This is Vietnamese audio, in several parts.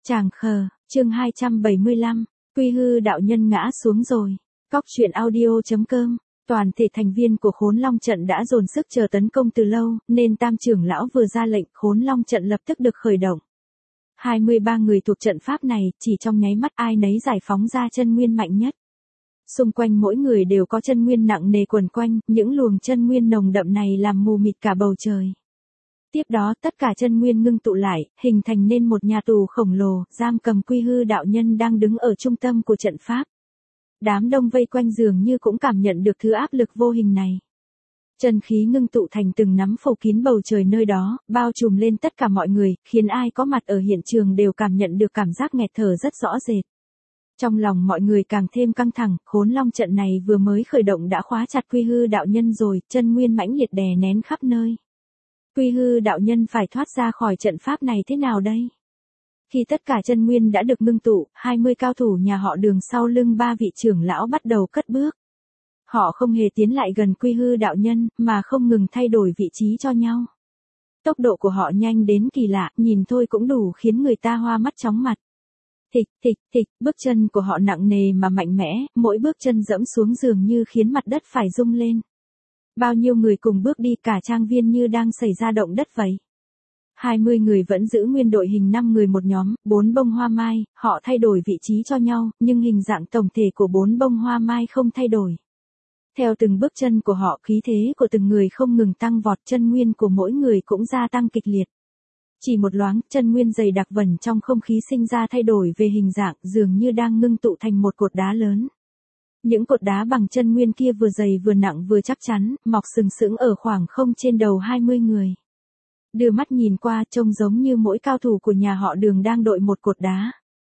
Tràng khờ, chương 275, Quy Hư đạo nhân ngã xuống rồi. Cóc truyện audio.com. Toàn thể thành viên của Khốn Long trận đã dồn sức chờ tấn công từ lâu, nên Tam trưởng lão vừa ra lệnh, Khốn Long trận lập tức được khởi động. 23 người thuộc trận pháp này, chỉ trong nháy mắt ai nấy giải phóng ra chân nguyên mạnh nhất. Xung quanh mỗi người đều có chân nguyên nặng nề quần quanh, những luồng chân nguyên nồng đậm này làm mù mịt cả bầu trời. Tiếp đó tất cả chân nguyên ngưng tụ lại, hình thành nên một nhà tù khổng lồ, giam cầm Quy Hư đạo nhân đang đứng ở trung tâm của trận pháp. Đám đông vây quanh dường như cũng cảm nhận được thứ áp lực vô hình này. Chân khí ngưng tụ thành từng nắm phủ kín bầu trời nơi đó, bao trùm lên tất cả mọi người, khiến ai có mặt ở hiện trường đều cảm nhận được cảm giác nghẹt thở rất rõ rệt. Trong lòng mọi người càng thêm căng thẳng, Khốn Long trận này vừa mới khởi động đã khóa chặt Quy Hư đạo nhân rồi, chân nguyên mãnh liệt đè nén khắp nơi. Quy Hư đạo nhân phải thoát ra khỏi trận pháp này thế nào đây? Khi tất cả chân nguyên đã được ngưng tụ, 20 cao thủ nhà họ Đường sau lưng ba vị trưởng lão bắt đầu cất bước. Họ không hề tiến lại gần Quy Hư đạo nhân, mà không ngừng thay đổi vị trí cho nhau. Tốc độ của họ nhanh đến kỳ lạ, nhìn thôi cũng đủ khiến người ta hoa mắt chóng mặt. Thịch, thịch, thịch, bước chân của họ nặng nề mà mạnh mẽ, mỗi bước chân dẫm xuống dường như khiến mặt đất phải rung lên. Bao nhiêu người cùng bước đi, cả trang viên như đang xảy ra động đất vậy. 20 người vẫn giữ nguyên đội hình 5 người một nhóm, 4 bông hoa mai, họ thay đổi vị trí cho nhau, nhưng hình dạng tổng thể của 4 bông hoa mai không thay đổi. Theo từng bước chân của họ, khí thế của từng người không ngừng tăng vọt, chân nguyên của mỗi người cũng gia tăng kịch liệt. Chỉ một loáng, chân nguyên dày đặc vẩn trong không khí sinh ra thay đổi về hình dạng, dường như đang ngưng tụ thành một cột đá lớn. Những cột đá bằng chân nguyên kia vừa dày vừa nặng vừa chắc chắn, mọc sừng sững ở khoảng không trên đầu 20 người. Đưa mắt nhìn qua trông giống như mỗi cao thủ của nhà họ Đường đang đội một cột đá.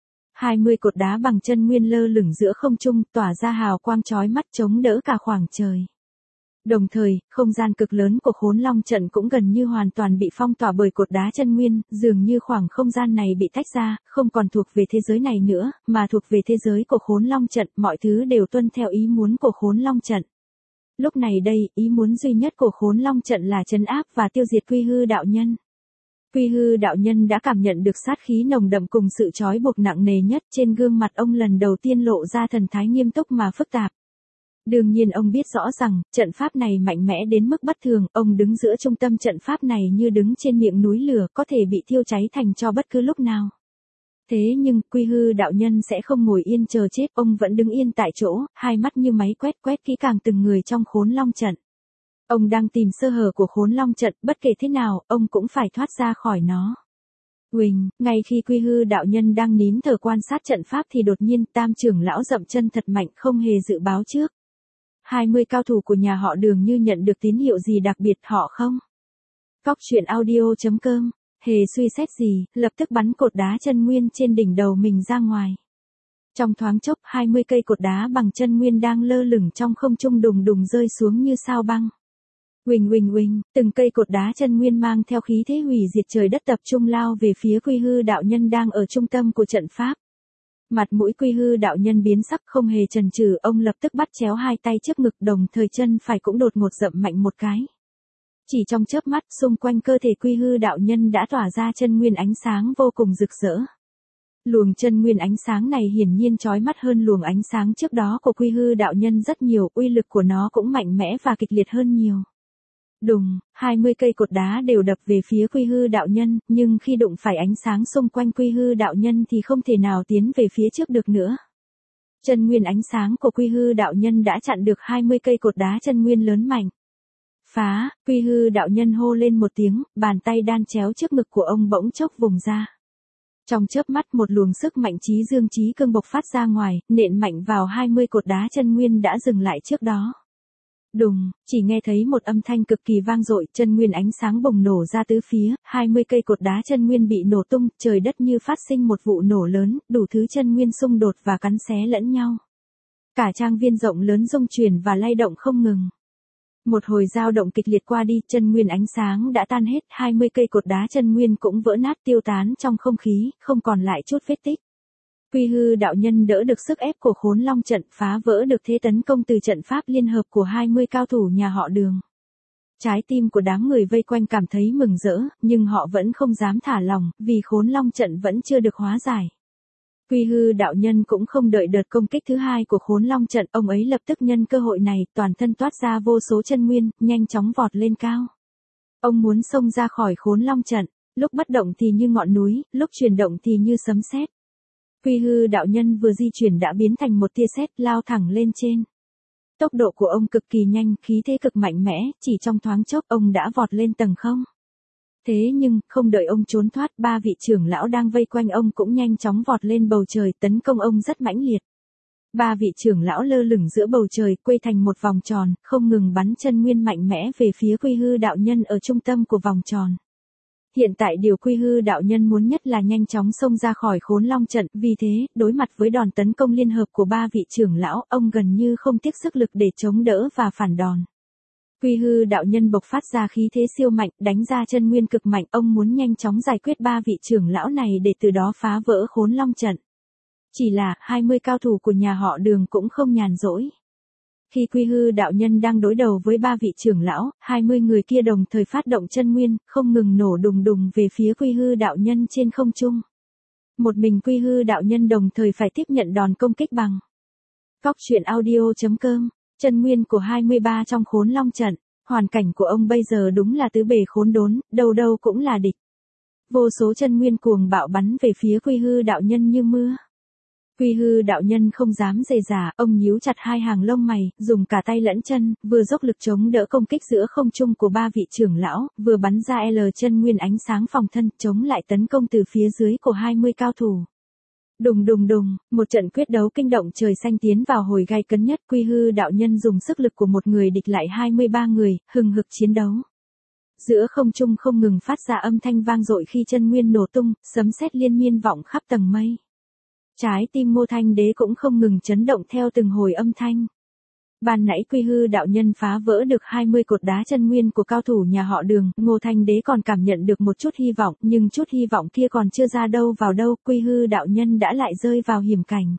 20 cột đá bằng chân nguyên lơ lửng giữa không trung, tỏa ra hào quang chói mắt chống đỡ cả khoảng trời. Đồng thời, không gian cực lớn của Khốn Long trận cũng gần như hoàn toàn bị phong tỏa bởi cột đá chân nguyên, dường như khoảng không gian này bị tách ra, không còn thuộc về thế giới này nữa, mà thuộc về thế giới của Khốn Long trận, mọi thứ đều tuân theo ý muốn của Khốn Long trận. Lúc này đây, ý muốn duy nhất của Khốn Long trận là trấn áp và tiêu diệt Quy Hư đạo nhân. Quy Hư đạo nhân đã cảm nhận được sát khí nồng đậm cùng sự trói buộc nặng nề nhất, trên gương mặt ông lần đầu tiên lộ ra thần thái nghiêm túc mà phức tạp. Đương nhiên ông biết rõ rằng, trận pháp này mạnh mẽ đến mức bất thường, ông đứng giữa trung tâm trận pháp này như đứng trên miệng núi lửa, có thể bị thiêu cháy thành tro bất cứ lúc nào. Thế nhưng, Quy Hư đạo nhân sẽ không ngồi yên chờ chết, ông vẫn đứng yên tại chỗ, hai mắt như máy quét kỹ càng từng người trong Khốn Long trận. Ông đang tìm sơ hở của Khốn Long trận, bất kể thế nào, ông cũng phải thoát ra khỏi nó. Huỳnh, ngay khi Quy Hư đạo nhân đang nín thở quan sát trận pháp thì đột nhiên Tam trưởng lão dậm chân thật mạnh, không hề dự báo trước. 20 cao thủ của nhà họ Đường như nhận được tín hiệu gì đặc biệt, họ không. Cóc truyện audio.com, hề suy xét gì, lập tức bắn cột đá chân nguyên trên đỉnh đầu mình ra ngoài. Trong thoáng chốc, 20 cây cột đá bằng chân nguyên đang lơ lửng trong không trung đùng đùng rơi xuống như sao băng. Huỳnh huỳnh huỳnh, từng cây cột đá chân nguyên mang theo khí thế hủy diệt trời đất tập trung lao về phía Quy Hư đạo nhân đang ở trung tâm của trận pháp. Mặt mũi Quy Hư đạo nhân biến sắc, không hề chần chừ, ông lập tức bắt chéo hai tay trước ngực, đồng thời chân phải cũng đột ngột dậm mạnh một cái. Chỉ trong chớp mắt, xung quanh cơ thể Quy Hư đạo nhân đã tỏa ra chân nguyên ánh sáng vô cùng rực rỡ. Luồng chân nguyên ánh sáng này hiển nhiên chói mắt hơn luồng ánh sáng trước đó của Quy Hư đạo nhân rất nhiều, uy lực của nó cũng mạnh mẽ và kịch liệt hơn nhiều. Đùng, 20 cây cột đá đều đập về phía Quy Hư đạo nhân, nhưng khi đụng phải ánh sáng xung quanh Quy Hư đạo nhân thì không thể nào tiến về phía trước được nữa. Chân nguyên ánh sáng của Quy Hư đạo nhân đã chặn được 20 cây cột đá chân nguyên lớn mạnh. Phá, Quy Hư đạo nhân hô lên một tiếng, bàn tay đan chéo trước ngực của ông bỗng chốc vùng ra. Trong chớp mắt một luồng sức mạnh trí dương trí cương bộc phát ra ngoài, nện mạnh vào 20 cột đá chân nguyên đã dừng lại trước đó. Đùng, chỉ nghe thấy một âm thanh cực kỳ vang dội, chân nguyên ánh sáng bùng nổ ra tứ phía, 20 cây cột đá chân nguyên bị nổ tung, trời đất như phát sinh một vụ nổ lớn, đủ thứ chân nguyên xung đột và cắn xé lẫn nhau. Cả trang viên rộng lớn rung chuyển và lay động không ngừng. Một hồi dao động kịch liệt qua đi, chân nguyên ánh sáng đã tan hết, 20 cây cột đá chân nguyên cũng vỡ nát tiêu tán trong không khí, không còn lại chút vết tích. Quy Hư đạo nhân đỡ được sức ép của Khốn Long trận, phá vỡ được thế tấn công từ trận pháp liên hợp của 20 cao thủ nhà họ Đường. Trái tim của đám người vây quanh cảm thấy mừng rỡ, nhưng họ vẫn không dám thả lòng, vì khốn long trận vẫn chưa được hóa giải. Quy hư đạo nhân cũng không đợi đợt công kích thứ hai của khốn long trận, ông ấy lập tức nhân cơ hội này, toàn thân toát ra vô số chân nguyên, nhanh chóng vọt lên cao. Ông muốn xông ra khỏi khốn long trận, lúc bất động thì như ngọn núi, lúc chuyển động thì như sấm sét. Quy hư đạo nhân vừa di chuyển đã biến thành một tia sét lao thẳng lên trên. Tốc độ của ông cực kỳ nhanh, khí thế cực mạnh mẽ, chỉ trong thoáng chốc ông đã vọt lên tầng không. Thế nhưng, không đợi ông trốn thoát, ba vị trưởng lão đang vây quanh ông cũng nhanh chóng vọt lên bầu trời tấn công ông rất mãnh liệt. Ba vị trưởng lão lơ lửng giữa bầu trời, quay thành một vòng tròn, không ngừng bắn chân nguyên mạnh mẽ về phía quy hư đạo nhân ở trung tâm của vòng tròn. Hiện tại điều quy hư đạo nhân muốn nhất là nhanh chóng xông ra khỏi khốn long trận, vì thế, đối mặt với đòn tấn công liên hợp của ba vị trưởng lão, ông gần như không tiếc sức lực để chống đỡ và phản đòn. Quy hư đạo nhân bộc phát ra khí thế siêu mạnh, đánh ra chân nguyên cực mạnh, ông muốn nhanh chóng giải quyết ba vị trưởng lão này để từ đó phá vỡ khốn long trận. Chỉ là, 20 cao thủ của nhà họ Đường cũng không nhàn rỗi. Khi quy hư đạo nhân đang đối đầu với ba vị trưởng lão, 20 người kia đồng thời phát động chân nguyên, không ngừng nổ đùng đùng về phía quy hư đạo nhân trên không trung. Một mình quy hư đạo nhân đồng thời phải tiếp nhận đòn công kích bằng. Cóc truyện audio.com, chân nguyên của 23 trong khốn long trận, hoàn cảnh của ông bây giờ đúng là tứ bề khốn đốn, đâu đâu cũng là địch. Vô số chân nguyên cuồng bạo bắn về phía quy hư đạo nhân như mưa. Quy hư đạo nhân không dám dè dả, ông nhíu chặt hai hàng lông mày, dùng cả tay lẫn chân, vừa dốc lực chống đỡ công kích giữa không trung của ba vị trưởng lão, vừa bắn ra L chân nguyên ánh sáng phòng thân, chống lại tấn công từ phía dưới của 20 cao thủ. Đùng đùng đùng, một trận quyết đấu kinh động trời xanh tiến vào hồi gay cấn nhất, quy hư đạo nhân dùng sức lực của một người địch lại 23 người, hừng hực chiến đấu. Giữa không trung không ngừng phát ra âm thanh vang dội khi chân nguyên nổ tung, sấm sét liên miên vọng khắp tầng mây. Trái tim Ngô Thanh Đế cũng không ngừng chấn động theo từng hồi âm thanh. Ban nãy quy hư đạo nhân phá vỡ được 20 cột đá chân nguyên của cao thủ nhà họ Đường, Ngô Thanh Đế còn cảm nhận được một chút hy vọng, nhưng chút hy vọng kia còn chưa ra đâu vào đâu, quy hư đạo nhân đã lại rơi vào hiểm cảnh.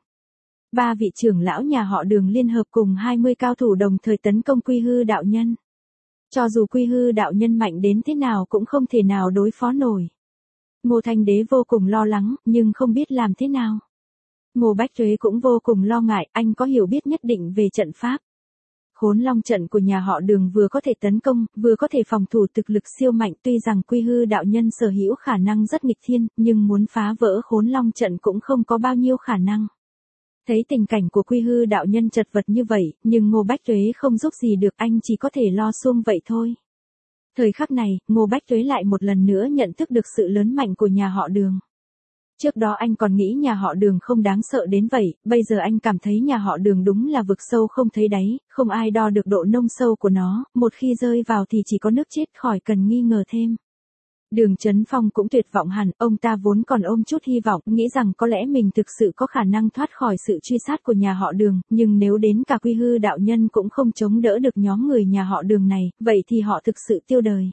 Ba vị trưởng lão nhà họ Đường liên hợp cùng 20 cao thủ đồng thời tấn công quy hư đạo nhân. Cho dù quy hư đạo nhân mạnh đến thế nào cũng không thể nào đối phó nổi. Ngô Thanh Đế vô cùng lo lắng, nhưng không biết làm thế nào. Ngô Bách Tuế cũng vô cùng lo ngại, anh có hiểu biết nhất định về trận pháp. Khốn long trận của nhà họ Đường vừa có thể tấn công, vừa có thể phòng thủ, thực lực siêu mạnh, tuy rằng quy hư đạo nhân sở hữu khả năng rất nghịch thiên, nhưng muốn phá vỡ khốn long trận cũng không có bao nhiêu khả năng. Thấy tình cảnh của quy hư đạo nhân chật vật như vậy, nhưng Ngô Bách Tuế không giúp gì được, anh chỉ có thể lo xuông vậy thôi. Thời khắc này, Ngô Bách Tuế lại một lần nữa nhận thức được sự lớn mạnh của nhà họ Đường. Trước đó anh còn nghĩ nhà họ Đường không đáng sợ đến vậy, bây giờ anh cảm thấy nhà họ Đường đúng là vực sâu không thấy đáy, không ai đo được độ nông sâu của nó, một khi rơi vào thì chỉ có nước chết khỏi cần nghi ngờ thêm. Đường Chấn Phong cũng tuyệt vọng hẳn, ông ta vốn còn ôm chút hy vọng, nghĩ rằng có lẽ mình thực sự có khả năng thoát khỏi sự truy sát của nhà họ Đường, nhưng nếu đến cả quy hư đạo nhân cũng không chống đỡ được nhóm người nhà họ Đường này, vậy thì họ thực sự tiêu đời.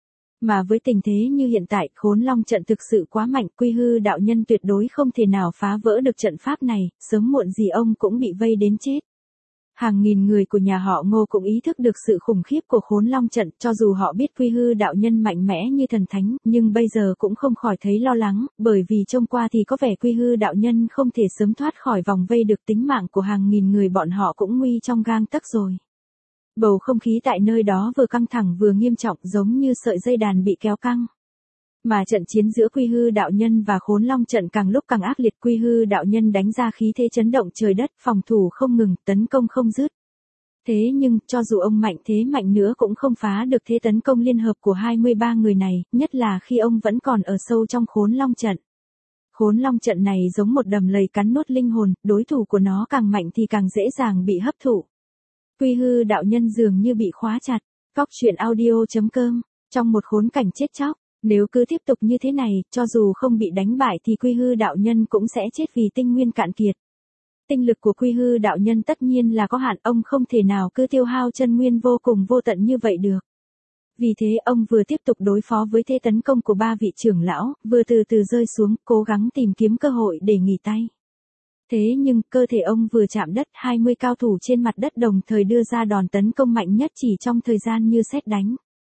Mà với tình thế như hiện tại, khốn long trận thực sự quá mạnh, quy hư đạo nhân tuyệt đối không thể nào phá vỡ được trận pháp này, sớm muộn gì ông cũng bị vây đến chết. Hàng nghìn người của nhà họ Ngô cũng ý thức được sự khủng khiếp của khốn long trận, cho dù họ biết quy hư đạo nhân mạnh mẽ như thần thánh, nhưng bây giờ cũng không khỏi thấy lo lắng, bởi vì trông qua thì có vẻ quy hư đạo nhân không thể sớm thoát khỏi vòng vây được, tính mạng của hàng nghìn người bọn họ cũng nguy trong gang tấc rồi. Bầu không khí tại nơi đó vừa căng thẳng vừa nghiêm trọng, giống như sợi dây đàn bị kéo căng. Mà trận chiến giữa quy hư đạo nhân và khốn long trận càng lúc càng ác liệt, quy hư đạo nhân đánh ra khí thế chấn động trời đất, phòng thủ không ngừng, tấn công không dứt. Thế nhưng, cho dù ông mạnh thế mạnh nữa cũng không phá được thế tấn công liên hợp của 23 người này, nhất là khi ông vẫn còn ở sâu trong khốn long trận. Khốn long trận này giống một đầm lầy cắn nuốt linh hồn, đối thủ của nó càng mạnh thì càng dễ dàng bị hấp thụ. Quy hư đạo nhân dường như bị khóa chặt. Cóc truyện audio.com, trong một khốn cảnh chết chóc, nếu cứ tiếp tục như thế này, cho dù không bị đánh bại thì quy hư đạo nhân cũng sẽ chết vì tinh nguyên cạn kiệt. Tinh lực của quy hư đạo nhân tất nhiên là có hạn, ông không thể nào cứ tiêu hao chân nguyên vô cùng vô tận như vậy được. Vì thế ông vừa tiếp tục đối phó với thế tấn công của ba vị trưởng lão, vừa từ từ rơi xuống, cố gắng tìm kiếm cơ hội để nghỉ tay. Thế nhưng, cơ thể ông vừa chạm đất, 20 cao thủ trên mặt đất đồng thời đưa ra đòn tấn công mạnh nhất chỉ trong thời gian như sét đánh.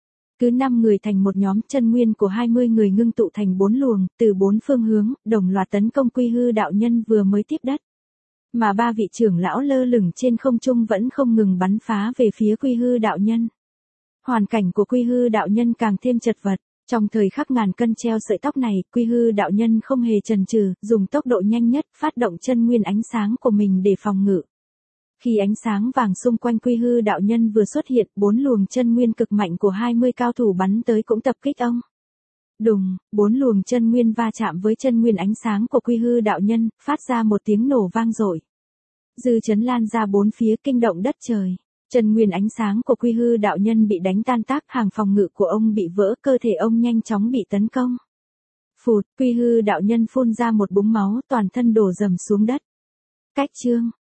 Cứ 5 người thành một nhóm, chân nguyên của 20 người ngưng tụ thành 4 luồng, từ 4 phương hướng, đồng loạt tấn công Quy Hư đạo nhân vừa mới tiếp đất. Mà 3 vị trưởng lão lơ lửng trên không trung vẫn không ngừng bắn phá về phía Quy Hư đạo nhân. Hoàn cảnh của Quy Hư đạo nhân càng thêm chật vật. Trong thời khắc ngàn cân treo sợi tóc này, Quy Hư đạo nhân không hề chần chừ, dùng tốc độ nhanh nhất, phát động chân nguyên ánh sáng của mình để phòng ngự. Khi ánh sáng vàng xung quanh Quy Hư đạo nhân vừa xuất hiện, 4 luồng chân nguyên cực mạnh của 20 cao thủ bắn tới cũng tập kích ông. Đùng, 4 luồng chân nguyên va chạm với chân nguyên ánh sáng của Quy Hư đạo nhân, phát ra một tiếng nổ vang dội. Dư chấn lan ra bốn phía, kinh động đất trời. Chân nguyên ánh sáng của Quy Hư đạo nhân bị đánh tan tác, hàng phòng ngự của ông bị vỡ, cơ thể ông nhanh chóng bị tấn công. Phụt, Quy Hư đạo nhân phun ra một búng máu, toàn thân đổ rầm xuống đất. Cách chương